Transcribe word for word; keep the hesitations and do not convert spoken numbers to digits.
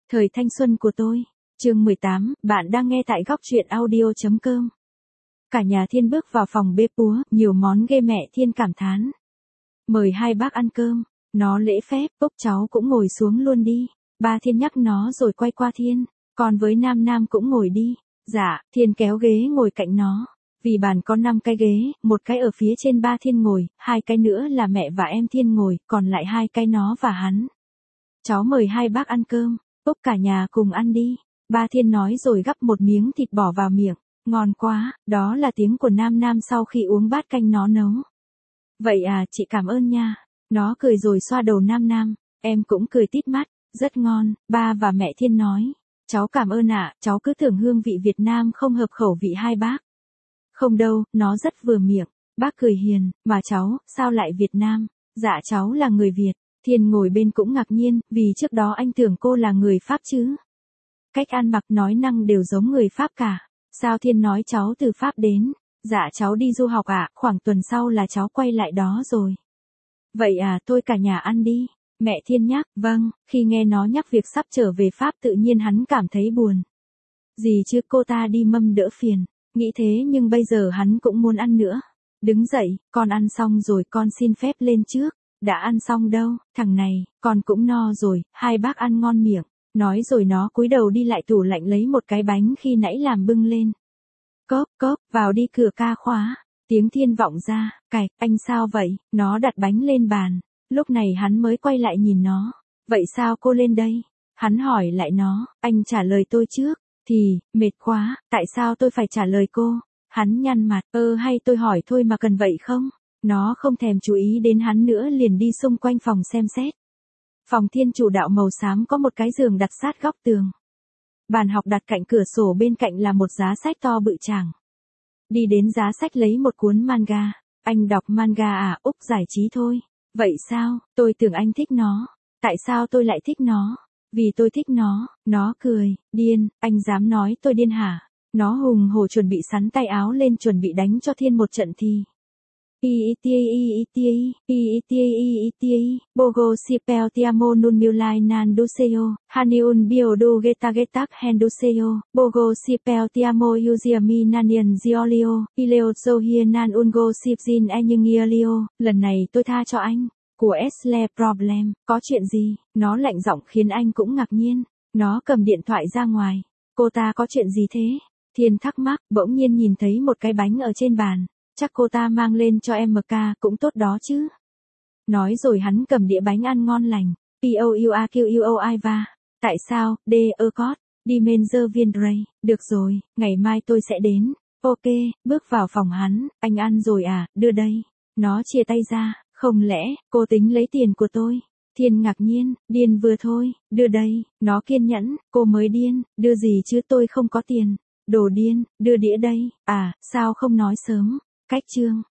Thời thanh xuân của tôi. Chương mười tám, bạn đang nghe tại góc truyện audio chấm com. Cả nhà Thiên bước vào phòng bếp búa, nhiều món ghê mẹ Thiên cảm thán. Mời hai bác ăn cơm, nó lễ phép, Úc cháu cũng ngồi xuống luôn đi. Ba Thiên nhắc nó rồi quay qua Thiên, còn với Nam Nam cũng ngồi đi. Dạ, Thiên kéo ghế ngồi cạnh nó. Vì bàn có năm cái ghế, một cái ở phía trên ba Thiên ngồi, hai cái nữa là mẹ và em Thiên ngồi, còn lại hai cái nó và hắn. Cháu mời hai bác ăn cơm, Úc cả nhà cùng ăn đi. Ba Thiên nói rồi gắp một miếng thịt bỏ vào miệng. Ngon quá, đó là tiếng của Nam Nam sau khi uống bát canh nó nấu. Vậy à, chị cảm ơn nha. Nó cười rồi xoa đầu Nam Nam, em cũng cười tít mắt, rất ngon, ba và mẹ Thiên nói. Cháu cảm ơn ạ, cháu cứ tưởng hương vị Việt Nam không hợp khẩu vị hai bác. Không đâu, nó rất vừa miệng. Bác cười hiền, mà cháu, sao lại Việt Nam? Dạ cháu là người Việt. Thiên ngồi bên cũng ngạc nhiên, vì trước đó anh tưởng cô là người Pháp chứ. Cách ăn mặc nói năng đều giống người Pháp cả. Sao Thiên nói cháu từ Pháp đến? Dạ cháu đi du học ạ, khoảng tuần sau là cháu quay lại đó rồi. Vậy à, thôi cả nhà ăn đi. Mẹ Thiên nhắc, vâng, khi nghe nó nhắc việc sắp trở về Pháp tự nhiên hắn cảm thấy buồn. Gì chứ cô ta đi mâm đỡ phiền. Nghĩ thế nhưng bây giờ hắn cũng muốn ăn nữa. Đứng dậy, con ăn xong rồi con xin phép lên trước. Đã ăn xong đâu, thằng này, con cũng no rồi, hai bác ăn ngon miệng. Nói rồi nó cúi đầu đi lại tủ lạnh lấy một cái bánh khi nãy làm bưng lên. Cốp cốp, vào đi cửa ca khóa. Tiếng Thiên vọng ra, cạch, anh sao vậy? Nó đặt bánh lên bàn. Lúc này hắn mới quay lại nhìn nó. Vậy sao cô lên đây? Hắn hỏi lại nó, anh trả lời tôi trước. Thì, mệt quá, tại sao tôi phải trả lời cô? Hắn nhăn mặt, ơ hay tôi hỏi thôi mà cần vậy không? Nó không thèm chú ý đến hắn nữa liền đi xung quanh phòng xem xét. Phòng Thiên chủ đạo màu xám có một cái giường đặt sát góc tường. Bàn học đặt cạnh cửa sổ bên cạnh là một giá sách to bự chảng. Đi đến giá sách lấy một cuốn manga. Anh đọc manga à, Úc giải trí thôi. Vậy sao, tôi tưởng anh thích nó. Tại sao tôi lại thích nó? Vì tôi thích nó. Nó cười, điên, anh dám nói tôi điên hả? Nó hùng hổ chuẩn bị sắn tay áo lên chuẩn bị đánh cho Thiên một trận thì. Iiti iiti iiti iiti Bogo sipel tiamo nun milai nan duseo Haniun biodo geta getak henduseo Bogo sipel tiamo uziami nanian ziolio Ileo zohie nan ungo sipzin enyingiolio. Lần này tôi tha cho anh. Của Esle problem, có chuyện gì? Nó lạnh giọng khiến anh cũng ngạc nhiên. Nó cầm điện thoại ra ngoài. Cô ta có chuyện gì thế? Thiên thắc mắc, bỗng nhiên nhìn thấy một cái bánh ở trên bàn. Chắc cô ta mang lên cho em ca, cũng tốt đó chứ. Nói rồi hắn cầm đĩa bánh ăn ngon lành. Pouaquoi va. Tại sao, D. Ecot, đi men dơ viên Dray. Được rồi, ngày mai tôi sẽ đến. Ok, bước vào phòng hắn, anh ăn rồi à, đưa đây. Nó chia tay ra, không lẽ, cô tính lấy tiền của tôi? Thiên ngạc nhiên, điên vừa thôi, đưa đây. Nó kiên nhẫn, cô mới điên, đưa gì chứ tôi không có tiền. Đồ điên, đưa đĩa đây. À, sao không nói sớm? Cách chương.